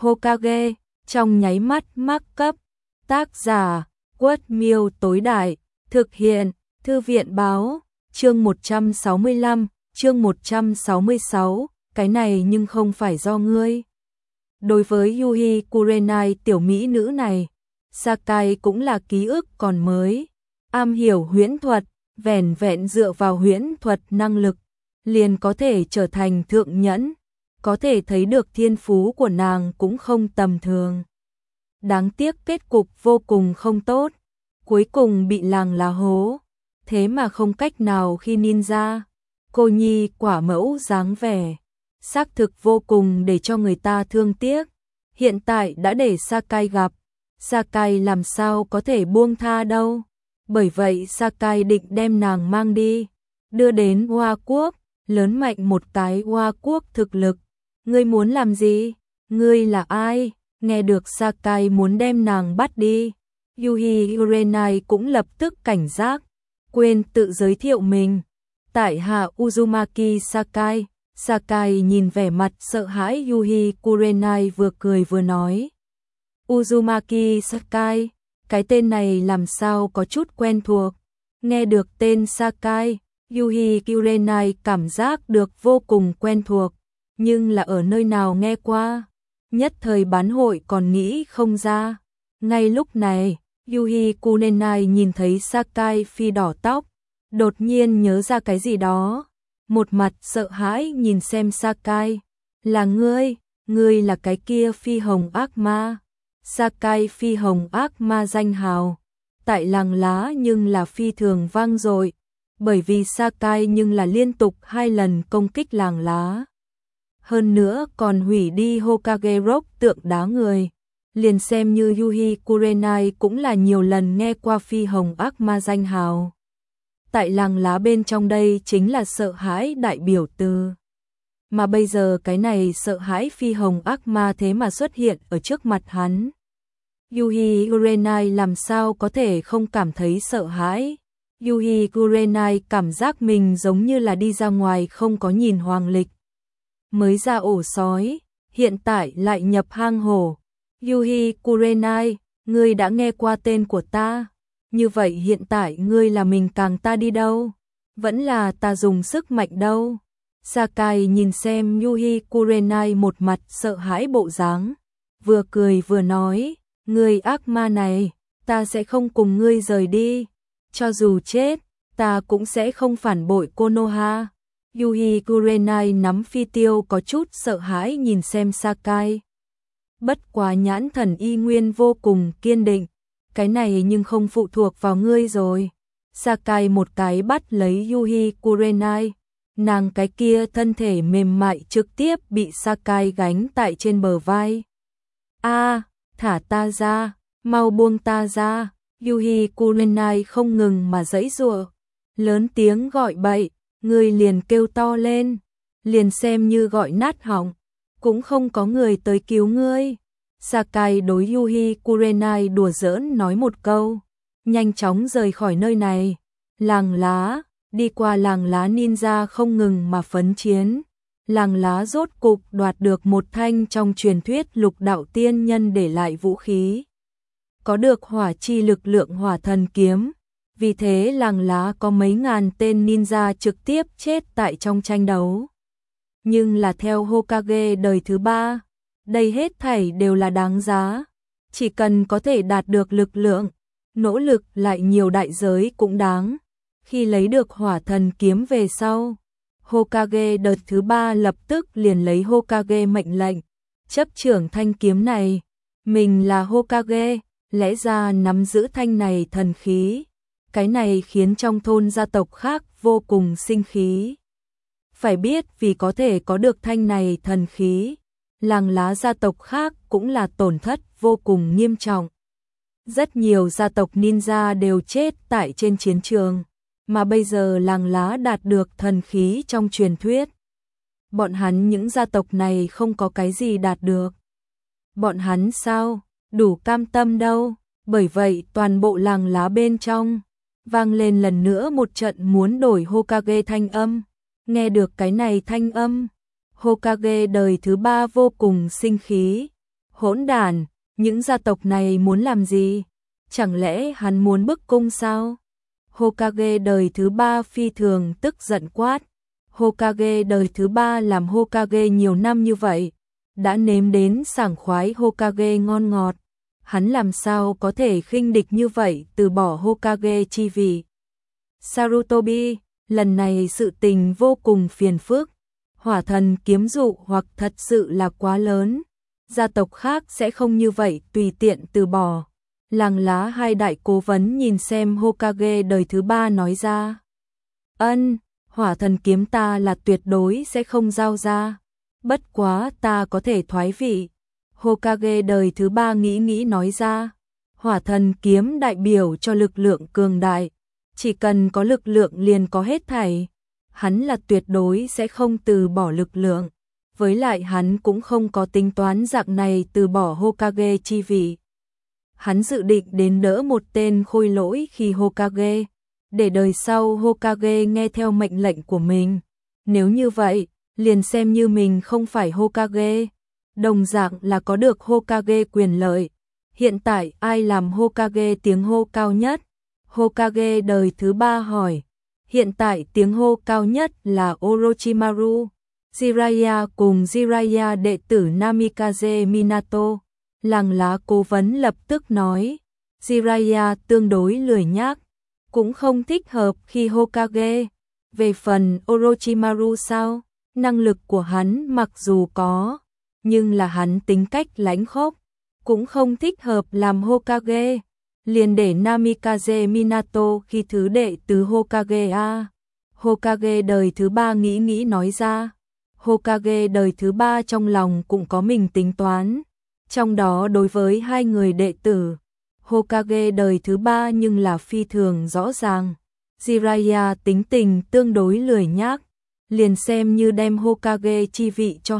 Hokage, trong nháy mắt mắc cấp. Tác giả, Quất Miêu tối đại, thực hiện, Thư viện báo, chương 165, chương 166, cái này nhưng không phải do ngươi. Đối với Yui Kurenai tiểu mỹ nữ này, Sakai cũng là ký ức còn mới, am hiểu huyễn thuật, vẻn vẹn dựa vào huyễn thuật năng lực, liền có thể trở thành thượng nhẫn, có thể thấy được thiên phú của nàng cũng không tầm thường. Đáng tiếc kết cục vô cùng không tốt, cuối cùng bị làng lá hố, thế mà không cách nào khi ninja. Cô nhi quả mẫu dáng vẻ, xác thực vô cùng để cho người ta thương tiếc. Hiện tại đã để Sakai gặp, Sakai làm sao có thể buông tha đâu. Bởi vậy Sakai định đem nàng mang đi, đưa đến Hoa Quốc, lớn mạnh một cái Hoa Quốc thực lực. Ngươi muốn làm gì? Ngươi là ai? Nghe được Sakai muốn đem nàng bắt đi, Yui Kurenai cũng lập tức cảnh giác, quên tự giới thiệu mình. Tại hạ Uzumaki Sakai. Sakai nhìn vẻ mặt sợ hãi Yui Kurenai, vừa cười vừa nói. Uzumaki Sakai, cái tên này làm sao có chút quen thuộc. Nghe được tên Sakai, Yui Kurenai cảm giác được vô cùng quen thuộc, nhưng là ở nơi nào nghe qua, nhất thời bán hội còn nghĩ không ra. Ngay lúc này, Yui Kurenai nhìn thấy Sakai phi đỏ tóc, đột nhiên nhớ ra cái gì đó, một mặt sợ hãi nhìn xem Sakai. Là ngươi là cái kia phi hồng ác ma. Sakai phi hồng ác ma danh hào, tại làng lá nhưng là phi thường vang dội, bởi vì Sakai nhưng là liên tục 2 lần công kích làng lá. Hơn nữa còn hủy đi Hokage Rock tượng đá người. Liền xem như Yui Kurenai cũng là nhiều lần nghe qua phi hồng ác ma danh hào. Tại làng lá bên trong đây chính là sợ hãi đại biểu từ. Mà bây giờ cái này sợ hãi phi hồng ác ma thế mà xuất hiện ở trước mặt hắn. Yui Kurenai làm sao có thể không cảm thấy sợ hãi. Yui Kurenai cảm giác mình giống như là đi ra ngoài không có nhìn hoàng lịch. Mới ra ổ sói, hiện tại lại nhập hang hổ. Yui Kurenai, ngươi đã nghe qua tên của ta. Như vậy hiện tại ngươi là mình càng ta đi đâu? Vẫn là ta dùng sức mạnh đâu? Sakai nhìn xem Yui Kurenai một mặt sợ hãi bộ dáng, vừa cười vừa nói, ngươi ác ma này, ta sẽ không cùng ngươi rời đi. Cho dù chết, ta cũng sẽ không phản bội Konoha. Yui Kurenai nắm phi tiêu có chút sợ hãi nhìn xem Sakai. Bất quá nhãn thần y nguyên vô cùng kiên định. Cái này nhưng không phụ thuộc vào ngươi rồi. Sakai một cái bắt lấy Yui Kurenai. Nàng cái kia thân thể mềm mại trực tiếp bị Sakai gánh tại trên bờ vai. Thả ta ra, mau buông ta ra. Yui Kurenai không ngừng mà giãy giụa, lớn tiếng gọi bậy, người liền kêu to lên, liền xem như gọi nát họng, cũng không có người tới cứu ngươi. Sakai đối Yui Kurenai đùa giỡn nói một câu, nhanh chóng rời khỏi nơi này. Làng lá, đi qua làng lá ninja không ngừng mà phấn chiến. Làng lá rốt cục đoạt được một thanh trong truyền thuyết lục đạo tiên nhân để lại vũ khí. Có được hỏa chi lực lượng hỏa thần kiếm. Vì thế làng lá có mấy ngàn tên ninja trực tiếp chết tại trong tranh đấu. Nhưng là theo Hokage đời thứ 3, đây hết thảy đều là đáng giá. Chỉ cần có thể đạt được lực lượng, nỗ lực lại nhiều đại giới cũng đáng. Khi lấy được hỏa thần kiếm về sau, Hokage đợt thứ 3 lập tức liền lấy Hokage mệnh lệnh, chấp trưởng thanh kiếm này. Mình là Hokage, lẽ ra nắm giữ thanh này thần khí. Cái này khiến trong thôn gia tộc khác vô cùng sinh khí. Phải biết vì có thể có được thanh này thần khí, làng lá gia tộc khác cũng là tổn thất vô cùng nghiêm trọng. Rất nhiều gia tộc ninja đều chết tại trên chiến trường, mà bây giờ làng lá đạt được thần khí trong truyền thuyết. Bọn hắn những gia tộc này không có cái gì đạt được. Bọn hắn sao, đủ cam tâm đâu, bởi vậy toàn bộ làng lá bên trong vang lên lần nữa một trận muốn đổi Hokage thanh âm. Nghe được cái này thanh âm, Hokage đời thứ 3 vô cùng sinh khí. Hỗn đản, những gia tộc này muốn làm gì? Chẳng lẽ hắn muốn bức cung sao? Hokage đời thứ 3 phi thường tức giận quát. Hokage đời thứ 3 làm Hokage nhiều năm như vậy, đã nếm đến sảng khoái Hokage ngon ngọt. Hắn làm sao có thể khinh địch như vậy từ bỏ Hokage chi vị. Sarutobi, lần này sự tình vô cùng phiền phức. Hỏa thần kiếm dụ hoặc thật sự là quá lớn. Gia tộc khác sẽ không như vậy tùy tiện từ bỏ. Làng lá hai đại cố vấn nhìn xem Hokage đời thứ 3 nói ra. Hỏa thần kiếm ta là tuyệt đối sẽ không giao ra. Bất quá ta có thể thoái vị. Hokage đời thứ 3 nghĩ nói ra. Hỏa thần kiếm đại biểu cho lực lượng cường đại. Chỉ cần có lực lượng liền có hết thảy. Hắn là tuyệt đối sẽ không từ bỏ lực lượng. Với lại hắn cũng không có tính toán dạng này từ bỏ Hokage chi vị. Hắn dự định đến đỡ một tên khôi lỗi khi Hokage, để đời sau Hokage nghe theo mệnh lệnh của mình. Nếu như vậy, liền xem như mình không phải Hokage, đồng dạng là có được Hokage quyền lợi. Hiện tại ai làm Hokage tiếng hô cao nhất? Hokage đời thứ 3 hỏi. Hiện tại tiếng hô cao nhất là Orochimaru. Jiraiya cùng Jiraiya đệ tử Namikaze Minato. Làng lá cố vấn lập tức nói. Jiraiya tương đối lười nhác, cũng không thích hợp khi Hokage. Về phần Orochimaru sao? Năng lực của hắn mặc dù có, nhưng là hắn tính cách lãnh khốc, cũng không thích hợp làm Hokage. Liền để Namikaze Minato khi thứ đệ tứ Hokage a. Hokage đời thứ 3 nghĩ nói ra. Hokage đời thứ 3 trong lòng cũng có mình tính toán. Trong đó đối với hai người đệ tử, Hokage đời thứ 3 nhưng là phi thường rõ ràng. Jiraiya tính tình tương đối lười nhác, liền xem như đem Hokage chi vị cho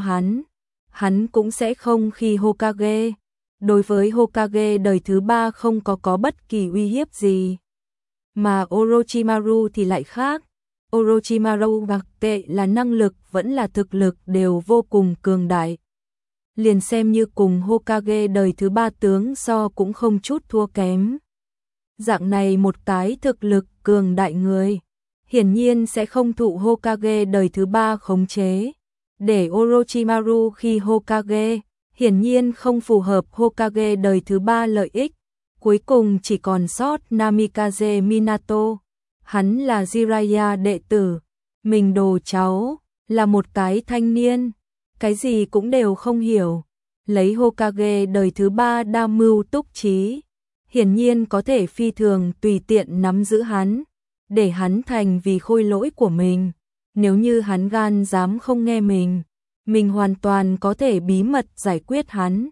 hắn cũng sẽ không khi Hokage. Đối với Hokage đời thứ 3 không có bất kỳ uy hiếp gì. Mà Orochimaru thì lại khác. Orochimaru mặc kệ là năng lực vẫn là thực lực đều vô cùng cường đại. Liền xem như cùng Hokage đời thứ 3 tướng so cũng không chút thua kém. Dạng này một cái thực lực cường đại người, hiển nhiên sẽ không thụ Hokage đời thứ 3 khống chế. Để Orochimaru khi Hokage, hiển nhiên không phù hợp Hokage đời thứ 3 lợi ích. Cuối cùng chỉ còn sót Namikaze Minato. Hắn là Jiraiya đệ tử, mình đồ cháu, là một cái thanh niên, cái gì cũng đều không hiểu. Lấy Hokage đời thứ 3 đa mưu túc trí, hiển nhiên có thể phi thường tùy tiện nắm giữ hắn, để hắn thành vì khôi lỗi của mình. Nếu như hắn gan dám không nghe mình hoàn toàn có thể bí mật giải quyết hắn.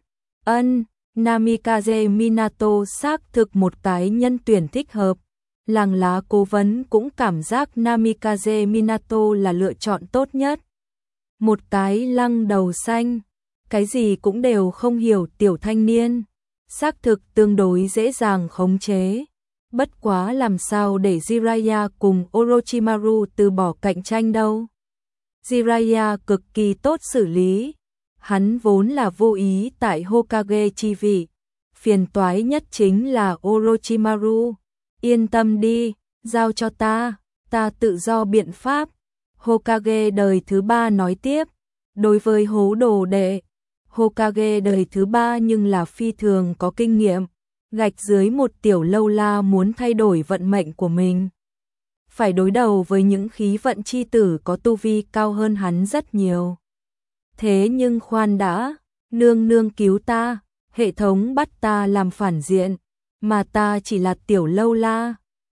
Namikaze Minato xác thực một cái nhân tuyển thích hợp. Làng lá cố vấn cũng cảm giác Namikaze Minato là lựa chọn tốt nhất. Một cái lăng đầu xanh, cái gì cũng đều không hiểu tiểu thanh niên, xác thực tương đối dễ dàng khống chế. Bất quá làm sao để Jiraiya cùng Orochimaru từ bỏ cạnh tranh đâu. Jiraiya cực kỳ tốt xử lý, hắn vốn là vô ý tại Hokage chi vị, phiền toái nhất chính là Orochimaru. Yên tâm đi, giao cho ta tự do biện pháp. Hokage đời thứ 3 nói tiếp. Đối với hố đồ đệ, Hokage đời thứ 3 nhưng là phi thường có kinh nghiệm. Gạch dưới một tiểu lâu la muốn thay đổi vận mệnh của mình, phải đối đầu với những khí vận chi tử có tu vi cao hơn hắn rất nhiều. Thế nhưng khoan đã, nương cứu ta, hệ thống bắt ta làm phản diện, mà ta chỉ là tiểu lâu la,